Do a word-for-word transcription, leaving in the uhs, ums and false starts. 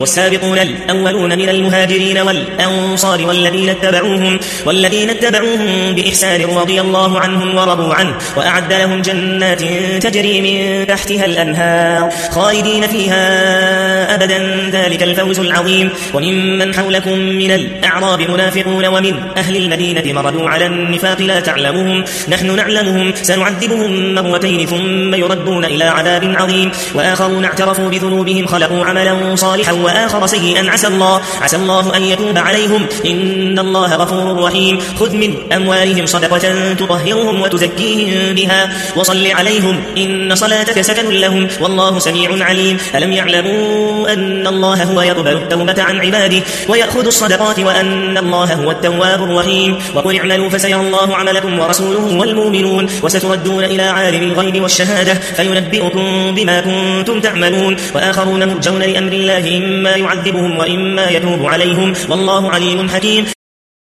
والسابقون الأولون من المهاجرين والأنصار والذين اتبعوهم والذين اتبعوهم بإحسان رضي الله عنهم ورضوا عنه وأعد لهم جنات تجري من تحتها الأنهار خالدين فيها أبدا ذلك الفوز العظيم. وممن حولكم من الأعراب منافقون ومن أهل المدينة مردوا على النفاق لا تعلمهم نحن نعلمهم سنعذبهم مرتين ثم يردون إلى عذاب عظيم. وآخرون اعترفوا بذنوبهم خلقوا عملا صالحا وآخر سيئا عسى الله, عسى الله أن يتوب عليهم إن الله غفور رحيم. خذ من أموالهم صدقة تطهرهم وتزكيهم بها وصل عليهم إن صلاتك سكن لهم والله سميع عليم. ألم يعلموا أن الله هو يقبل التوبة عن عباده ويأخذ الصدقات وأن الله هو التواب الرحيم. وقل اعملوا فسيرى الله عملكم ورسوله والمؤمنون وستردون إلى عالم الغيب والشهادة فينبئكم بما كنتم تعملون. وآخرون مرجون لأمر الله إما يعذبهم وإما يتوب عليهم والله عليم حكيم.